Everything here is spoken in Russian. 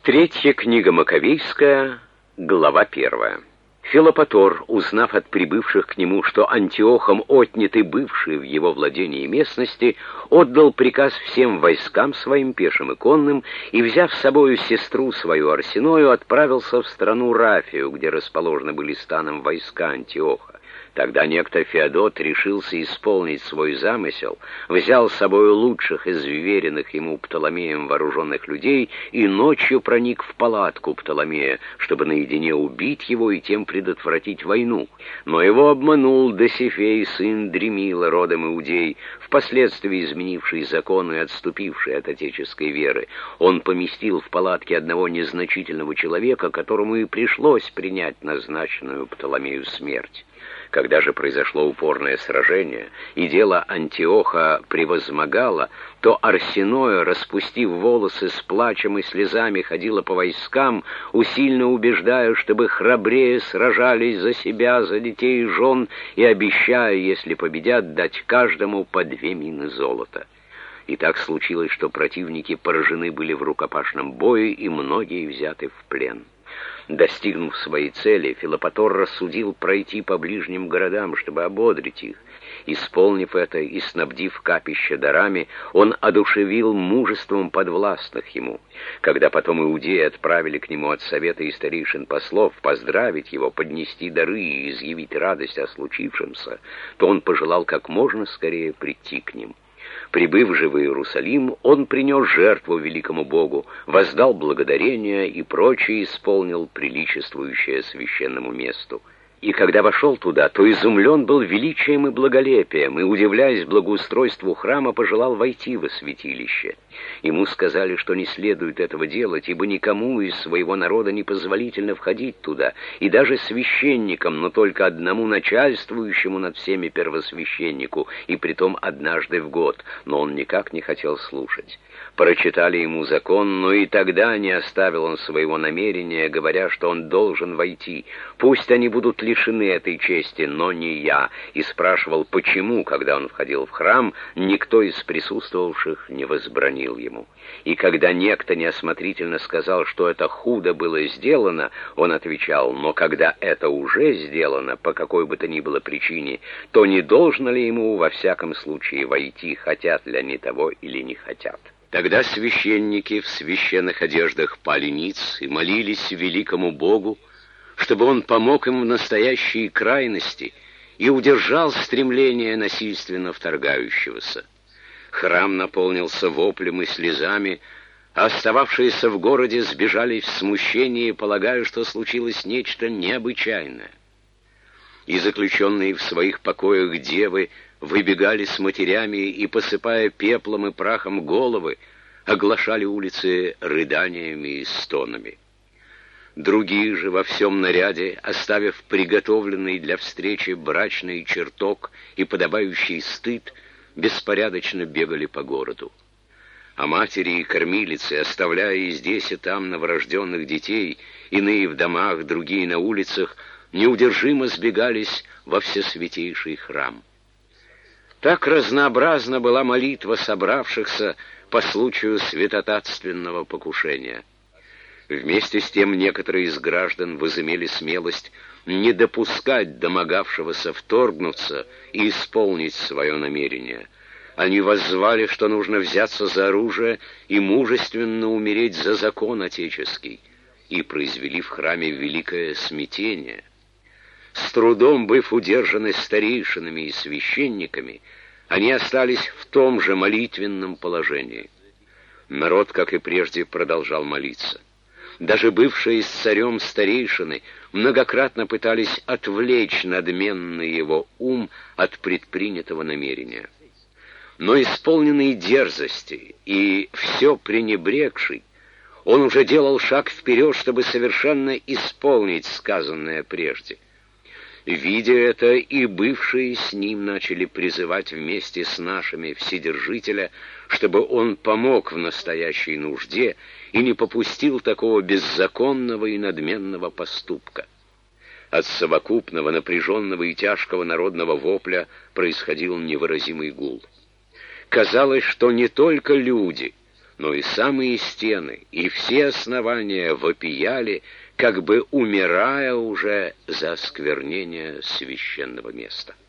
Третья книга Маковейская, глава 1. Филопатор, узнав от прибывших к нему, что Антиохом отняты бывшие в его владении местности, отдал приказ всем войскам своим, пешим и конным, и, взяв с собою сестру свою Арсеною, отправился в страну Рафию, где расположены были станом войска Антиоха. Тогда некто Феодот решился исполнить свой замысел, взял с собою лучших из вверенных ему Птоломеем вооруженных людей и ночью проник в палатку Птоломея, чтобы наедине убить его и тем предотвратить войну. Но его обманул Досифей, сын Дремила, родом Иудей, впоследствии изменивший закон и отступивший от отеческой веры. Он поместил в палатке одного незначительного человека, которому и пришлось принять назначенную Птоломею смерть. Когда же произошло упорное сражение, и дело Антиоха превозмогало, то Арсеноя, распустив волосы, с плачем и слезами ходила по войскам, усильно убеждая, чтобы храбрее сражались за себя, за детей и жен, и обещая, если победят, дать каждому по 2 мины золота. И так случилось, что противники поражены были в рукопашном бою, и многие взяты в плен. Достигнув своей цели, Филопатор рассудил пройти по ближним городам, чтобы ободрить их. Исполнив это и снабдив капища дарами, он одушевил мужеством подвластных ему. Когда потом иудеи отправили к нему от совета и старейшин послов поздравить его, поднести дары и изъявить радость о случившемся, то он пожелал как можно скорее прийти к ним. Прибыв же в Иерусалим, он принес жертву великому Богу, воздал благодарение и прочее исполнил приличествующее священному месту. И когда вошел туда, то изумлен был величием и благолепием, и, удивляясь благоустройству храма, пожелал войти во святилище. Ему сказали, что не следует этого делать, ибо никому из своего народа не позволительно входить туда, и даже священникам, но только одному начальствующему над всеми первосвященнику, и притом однажды в год, но он никак не хотел слушать. Прочитали ему закон, но и тогда не оставил он своего намерения, говоря, что он должен войти. Пусть они будут лишены этой чести, но не я. И спрашивал, почему, когда он входил в храм, никто из присутствовавших не возбранил ему. И когда некто неосмотрительно сказал, что это худо было сделано, он отвечал, но когда это уже сделано, по какой бы то ни было причине, то не должно ли ему во всяком случае войти, хотят ли они того или не хотят. Тогда священники в священных одеждах пали ниц и молились великому Богу, чтобы он помог им в настоящей крайности и удержал стремление насильственно вторгающегося. Храм наполнился воплем и слезами, а остававшиеся в городе сбежали в смущении, полагая, что случилось нечто необычайное. И заключенные в своих покоях девы выбегали с матерями и, посыпая пеплом и прахом головы, оглашали улицы рыданиями и стонами. Другие же во всем наряде, оставив приготовленный для встречи брачный чертог и подобающий стыд, беспорядочно бегали по городу. А матери и кормилицы, оставляя и здесь, и там новорожденных детей, иные в домах, другие на улицах, неудержимо сбегались во всесвятейший храм. Так разнообразна была молитва собравшихся по случаю святотатственного покушения. Вместе с тем некоторые из граждан возымели смелость не допускать домогавшегося вторгнуться и исполнить свое намерение. Они воззвали, что нужно взяться за оружие и мужественно умереть за закон отеческий, и произвели в храме великое смятение. С трудом быв удержаны старейшинами и священниками, они остались в том же молитвенном положении. Народ, как и прежде, продолжал молиться. Даже бывшие с царем старейшины многократно пытались отвлечь надменный его ум от предпринятого намерения. Но исполненный дерзости и все пренебрегший, он уже делал шаг вперед, чтобы совершенно исполнить сказанное прежде. Видя это, и бывшие с ним начали призывать вместе с нашими Вседержителя, чтобы он помог в настоящей нужде и не попустил такого беззаконного и надменного поступка. От совокупного, напряженного и тяжкого народного вопля происходил невыразимый гул. Казалось, что не только люди, но и самые стены, и все основания вопияли, как бы умирая уже за осквернение священного места.